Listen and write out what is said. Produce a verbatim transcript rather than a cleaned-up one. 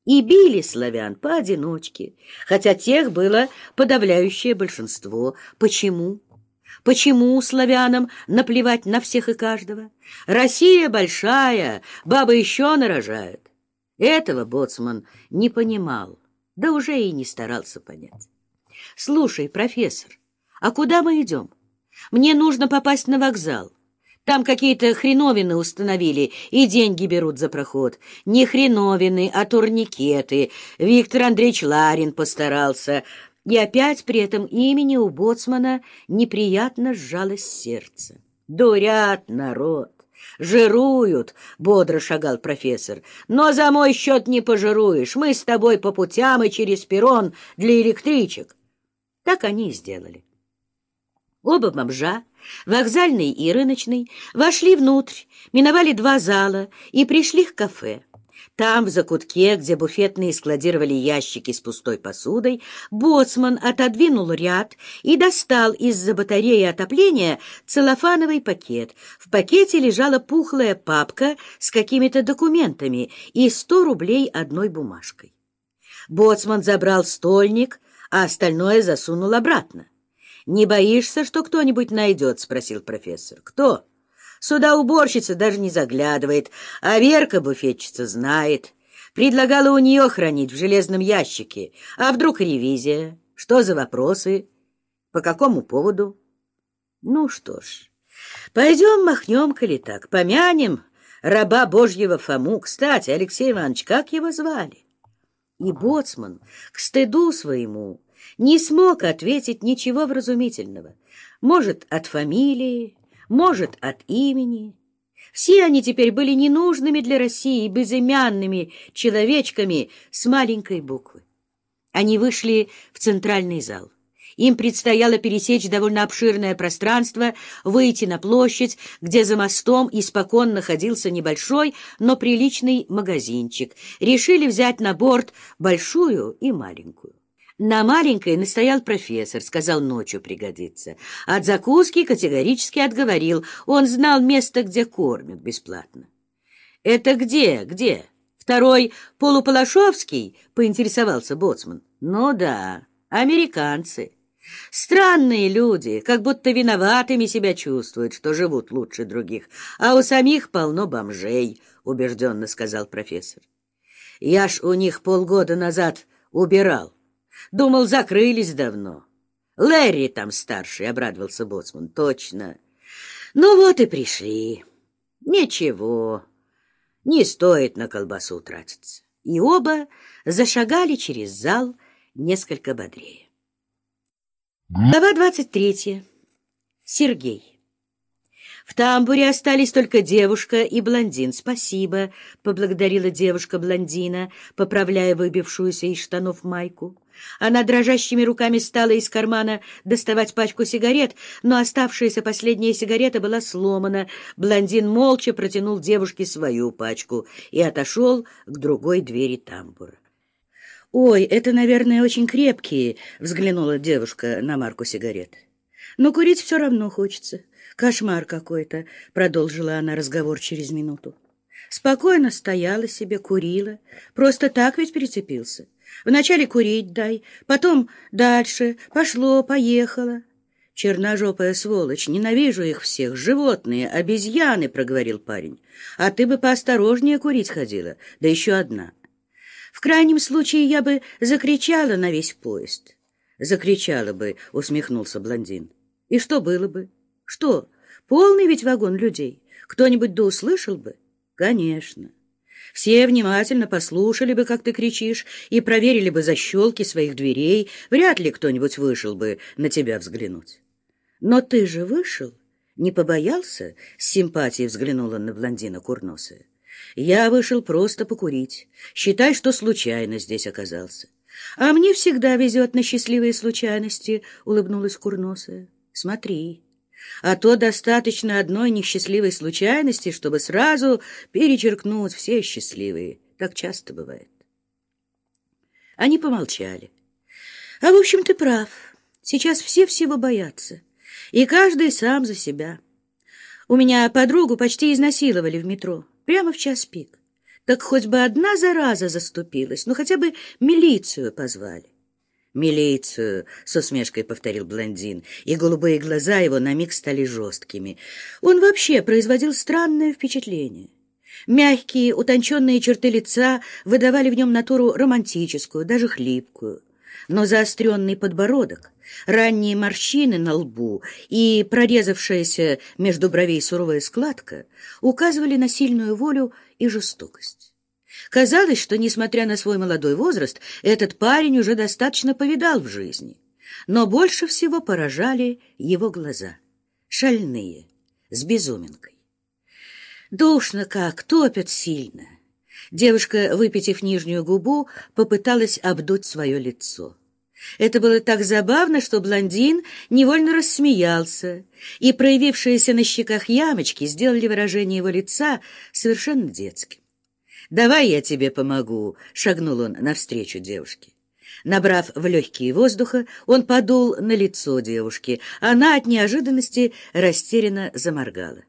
и били славян поодиночке, хотя тех было подавляющее большинство. Почему? Почему славянам наплевать на всех и каждого? Россия большая, бабы еще нарожают. Этого боцман не понимал, да уже и не старался понять. «Слушай, профессор, а куда мы идем? Мне нужно попасть на вокзал. Там какие-то хреновины установили и деньги берут за проход. Не хреновины, а турникеты. Виктор Андреевич Ларин постарался». И опять при этом имени у боцмана неприятно сжалось сердце. «Дурят народ, жируют», — бодро шагал профессор. «Но за мой счет не пожируешь. Мы с тобой по путям и через перрон для электричек». Так они и сделали. Оба бомжа, вокзальный и рыночный, вошли внутрь, миновали два зала и пришли к кафе. Там, в закутке, где буфетные складировали ящики с пустой посудой, боцман отодвинул ряд и достал из-за батареи отопления целлофановый пакет. В пакете лежала пухлая папка с какими-то документами и сто рублей одной бумажкой. Боцман забрал стольник, а остальное засунул обратно. «Не боишься, что кто-нибудь найдет?» — спросил профессор. «Кто?» «Сюда уборщица даже не заглядывает, а Верка, буфетчица, знает. Предлагала у нее хранить в железном ящике. А вдруг ревизия? Что за вопросы? По какому поводу?» «Ну что ж, пойдем махнем, коли так, помянем раба Божьего Фому. Кстати, Алексей Иванович, как его звали?» И боцман, к стыду своему, не смог ответить ничего вразумительного. Может, от фамилии, может, от имени. Все они теперь были ненужными для России, безымянными человечками с маленькой буквы. Они вышли в центральный зал. Им предстояло пересечь довольно обширное пространство, выйти на площадь, где за мостом испокон находился небольшой, но приличный магазинчик. Решили взять на борт большую и маленькую. На маленькой настоял профессор, сказал, ночью пригодится. От закуски категорически отговорил. Он знал место, где кормят бесплатно. «Это где? Где? Второй Полуполошовский?» — поинтересовался боцман. «Ну да, американцы. Странные люди, как будто виноватыми себя чувствуют, что живут лучше других. А у самих полно бомжей», — убежденно сказал профессор. «Я ж у них полгода назад убирал. Думал, закрылись давно. Лэри там старший», — обрадовался боцман. «Точно. Ну вот и пришли. Ничего, не стоит на колбасу тратиться». И оба зашагали через зал несколько бодрее. Глава двадцать третья. Сергей. В тамбуре остались только девушка и блондин. «Спасибо», — поблагодарила девушка-блондина, поправляя выбившуюся из штанов майку. Она дрожащими руками стала из кармана доставать пачку сигарет, но оставшаяся последняя сигарета была сломана. Блондин молча протянул девушке свою пачку и отошел к другой двери тамбура. «Ой, это, наверное, очень крепкие», — взглянула девушка на марку сигарет. «Но курить все равно хочется. Кошмар какой-то», — продолжила она разговор через минуту. «Спокойно стояла себе, курила. Просто так ведь прицепился. Вначале курить дай, потом дальше. Пошло, поехало». «Черножопая сволочь, ненавижу их всех. Животные, обезьяны», — проговорил парень. «А ты бы поосторожнее курить ходила, да еще одна». «В крайнем случае я бы закричала на весь поезд». «Закричала бы», — усмехнулся блондин. «И что было бы? Что, полный ведь вагон людей? Кто-нибудь да услышал бы?» «Конечно. Все внимательно послушали бы, как ты кричишь, и проверили бы защелки своих дверей. Вряд ли кто-нибудь вышел бы на тебя взглянуть». «Но ты же вышел? Не побоялся?» — с симпатией взглянула на блондина курносая. «Я вышел просто покурить. Считай, что случайно здесь оказался». «А мне всегда везет на счастливые случайности», — улыбнулась курносая. «Смотри, а то достаточно одной несчастливой случайности, чтобы сразу перечеркнуть все счастливые. Так часто бывает». Они помолчали. «А в общем, ты прав. Сейчас все всего боятся, и каждый сам за себя. У меня подругу почти изнасиловали в метро, прямо в час пик. Так хоть бы одна зараза заступилась, ну хотя бы милицию позвали. «Милицию», — с усмешкой повторил блондин, и голубые глаза его на миг стали жесткими. Он вообще производил странное впечатление. Мягкие, утонченные черты лица выдавали в нем натуру романтическую, даже хлипкую. Но заостренный подбородок, ранние морщины на лбу и прорезавшаяся между бровей суровая складка указывали на сильную волю и жестокость. Казалось, что, несмотря на свой молодой возраст, этот парень уже достаточно повидал в жизни. Но больше всего поражали его глаза. Шальные, с безуминкой. Душно как, топят сильно. Девушка, выпитив нижнюю губу, попыталась обдуть свое лицо. Это было так забавно, что блондин невольно рассмеялся, и проявившиеся на щеках ямочки сделали выражение его лица совершенно детским. «Давай я тебе помогу», — шагнул он навстречу девушке. Набрав в легкие воздуха, он подул на лицо девушки. Она от неожиданности растерянно заморгала.